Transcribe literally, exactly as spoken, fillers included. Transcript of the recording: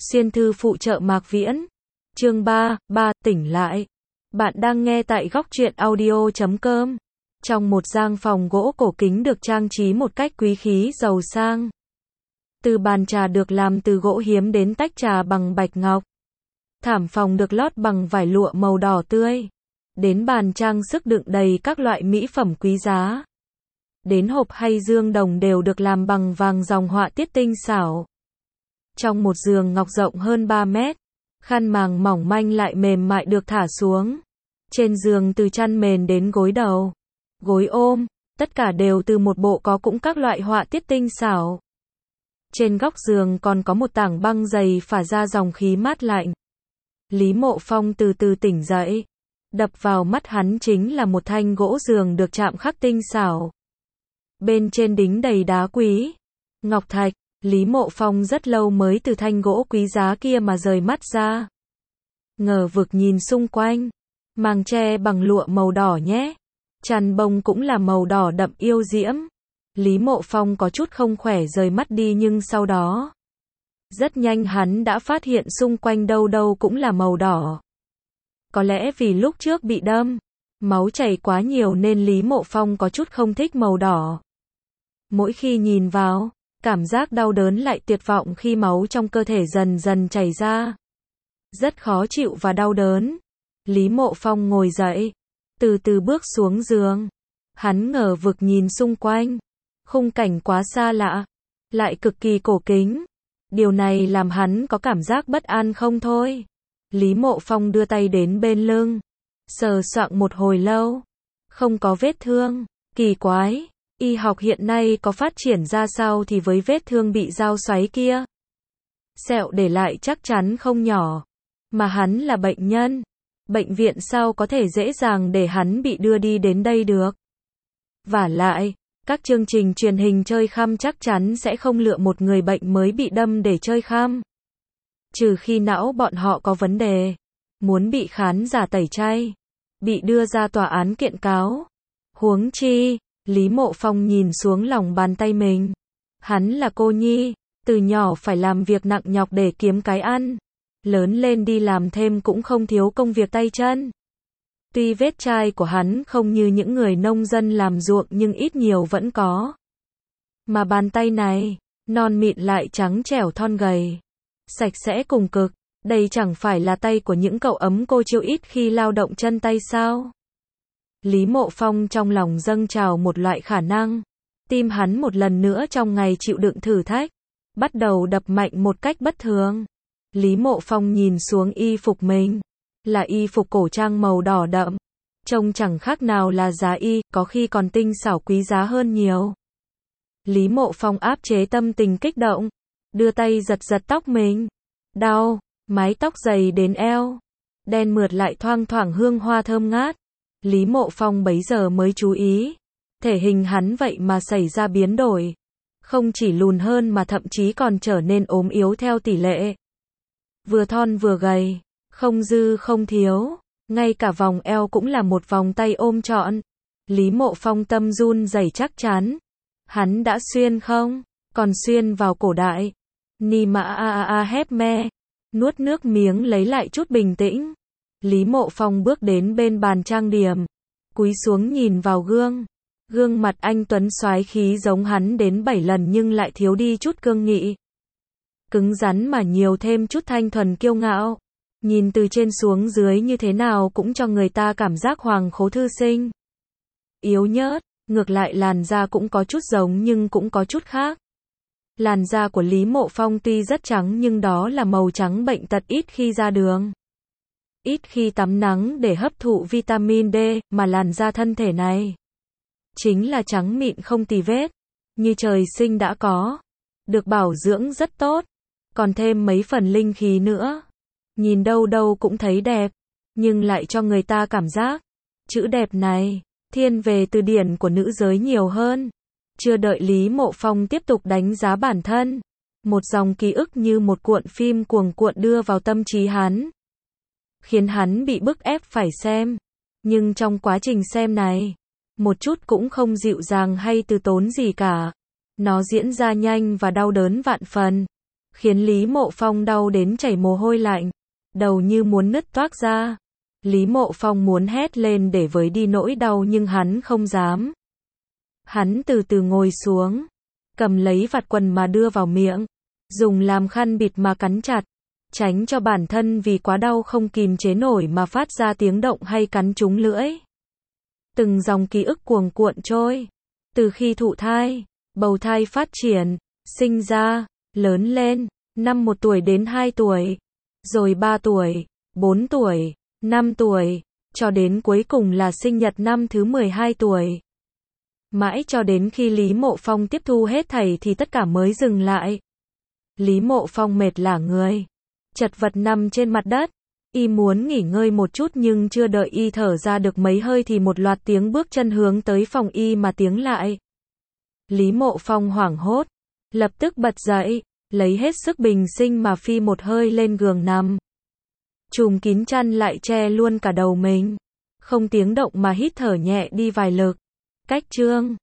Xuyên thư phụ trợ Mạc Viễn. Chương ba, ba, tỉnh lại. Bạn đang nghe tại góc truyện audio chấm com. Trong một gian phòng gỗ cổ kính được trang trí một cách quý khí giàu sang. Từ bàn trà được làm từ gỗ hiếm đến tách trà bằng bạch ngọc. Thảm phòng được lót bằng vải lụa màu đỏ tươi. Đến bàn trang sức đựng đầy các loại mỹ phẩm quý giá. Đến hộp hay dương đồng đều được làm bằng vàng dòng họa tiết tinh xảo. Trong một giường ngọc rộng hơn ba mét, khăn màng mỏng manh lại mềm mại được thả xuống. Trên giường từ chăn mền đến gối đầu, gối ôm, tất cả đều từ một bộ có cũng các loại họa tiết tinh xảo. Trên góc giường còn có một tảng băng dày phả ra dòng khí mát lạnh. Lý Mộ Phong từ từ tỉnh dậy. Đập vào mắt hắn chính là một thanh gỗ giường được chạm khắc tinh xảo. Bên trên đính đầy đá quý, ngọc thạch. Lý Mộ Phong rất lâu mới từ thanh gỗ quý giá kia mà rời mắt ra. Ngờ vực nhìn xung quanh. Màng tre bằng lụa màu đỏ nhé. Chăn bông cũng là màu đỏ đậm yêu diễm. Lý Mộ Phong có chút không khỏe rời mắt đi, nhưng sau đó rất nhanh hắn đã phát hiện xung quanh đâu đâu cũng là màu đỏ. Có lẽ vì lúc trước bị đâm, máu chảy quá nhiều nên Lý Mộ Phong có chút không thích màu đỏ. Mỗi khi nhìn vào, cảm giác đau đớn lại tuyệt vọng khi máu trong cơ thể dần dần chảy ra. Rất khó chịu và đau đớn. Lý Mộ Phong ngồi dậy, từ từ bước xuống giường. Hắn ngờ vực nhìn xung quanh. Khung cảnh quá xa lạ, lại cực kỳ cổ kính. Điều này làm hắn có cảm giác bất an không thôi. Lý Mộ Phong đưa tay đến bên lưng, sờ soạng một hồi lâu. Không có vết thương. Kỳ quái. Y học hiện nay có phát triển ra sao thì với vết thương bị dao xoáy kia, sẹo để lại chắc chắn không nhỏ. Mà hắn là bệnh nhân. Bệnh viện sao có thể dễ dàng để hắn bị đưa đi đến đây được. Vả lại, các chương trình truyền hình chơi khăm chắc chắn sẽ không lựa một người bệnh mới bị đâm để chơi khăm. Trừ khi não bọn họ có vấn đề, muốn bị khán giả tẩy chay, bị đưa ra tòa án kiện cáo. Huống chi, Lý Mộ Phong nhìn xuống lòng bàn tay mình. Hắn là cô nhi, từ nhỏ phải làm việc nặng nhọc để kiếm cái ăn. Lớn lên đi làm thêm cũng không thiếu công việc tay chân. Tuy vết chai của hắn không như những người nông dân làm ruộng nhưng ít nhiều vẫn có. Mà bàn tay này, non mịn lại trắng trẻo thon gầy, sạch sẽ cùng cực. Đây chẳng phải là tay của những cậu ấm cô chiêu ít khi lao động chân tay sao? Lý Mộ Phong trong lòng dâng trào một loại khả năng. Tim hắn một lần nữa trong ngày chịu đựng thử thách, bắt đầu đập mạnh một cách bất thường. Lý Mộ Phong nhìn xuống y phục mình. Là y phục cổ trang màu đỏ đậm. Trông chẳng khác nào là giá y, có khi còn tinh xảo quý giá hơn nhiều. Lý Mộ Phong áp chế tâm tình kích động. Đưa tay giật giật tóc mình. Đau, mái tóc dày đến eo. Đen mượt lại thoang thoảng hương hoa thơm ngát. Lý Mộ Phong bấy giờ mới chú ý. Thể hình hắn vậy mà xảy ra biến đổi. Không chỉ lùn hơn mà thậm chí còn trở nên ốm yếu theo tỷ lệ. Vừa thon vừa gầy, không dư không thiếu. Ngay cả vòng eo cũng là một vòng tay ôm trọn. Lý Mộ Phong tâm run rẩy chắc chắn. Hắn đã xuyên không? Còn xuyên vào cổ đại. Ni mã a a a hép me. Nuốt nước miếng lấy lại chút bình tĩnh. Lý Mộ Phong bước đến bên bàn trang điểm, cúi xuống nhìn vào gương. Gương mặt anh tuấn soái khí giống hắn đến bảy lần nhưng lại thiếu đi chút cương nghị. Cứng rắn mà nhiều thêm chút thanh thuần kiêu ngạo. Nhìn từ trên xuống dưới như thế nào cũng cho người ta cảm giác hoàng khố thư sinh. Yếu nhớt, ngược lại làn da cũng có chút giống nhưng cũng có chút khác. Làn da của Lý Mộ Phong tuy rất trắng nhưng đó là màu trắng bệnh tật, ít khi ra đường, ít khi tắm nắng để hấp thụ vitamin D, mà làn da thân thể này chính là trắng mịn không tì vết, như trời sinh đã có, được bảo dưỡng rất tốt, còn thêm mấy phần linh khí nữa. Nhìn đâu đâu cũng thấy đẹp, nhưng lại cho người ta cảm giác, chữ đẹp này, thiên về từ điển của nữ giới nhiều hơn. Chưa đợi Lý Mộ Phong tiếp tục đánh giá bản thân, một dòng ký ức như một cuộn phim cuồng cuộn đưa vào tâm trí hắn, khiến hắn bị bức ép phải xem. Nhưng trong quá trình xem này, một chút cũng không dịu dàng hay từ tốn gì cả. Nó diễn ra nhanh và đau đớn vạn phần. khiến Lý Mộ Phong đau đến chảy mồ hôi lạnh, đầu như muốn nứt toác ra. Lý Mộ Phong muốn hét lên để với đi nỗi đau nhưng hắn không dám. Hắn từ từ ngồi xuống, cầm lấy vạt quần mà đưa vào miệng, dùng làm khăn bịt mà cắn chặt, tránh cho bản thân vì quá đau không kìm chế nổi mà phát ra tiếng động hay cắn trúng lưỡi. Từng dòng ký ức cuồng cuộn trôi, từ khi thụ thai, bầu thai phát triển, sinh ra, lớn lên, năm một tuổi đến hai tuổi, rồi ba tuổi, bốn tuổi, năm tuổi, cho đến cuối cùng là sinh nhật năm thứ mười hai tuổi. Mãi cho đến khi Lý Mộ Phong tiếp thu hết thảy thì tất cả mới dừng lại. Lý Mộ Phong mệt lả người, chật vật nằm trên mặt đất. Y muốn nghỉ ngơi một chút nhưng chưa đợi y thở ra được mấy hơi thì một loạt tiếng bước chân hướng tới phòng y mà tiếng lại. Lý Mộ Phong hoảng hốt, lập tức bật dậy, lấy hết sức bình sinh mà phi một hơi lên giường nằm. Trùm kín chăn lại che luôn cả đầu mình, không tiếng động mà hít thở nhẹ đi vài lực. Cách chương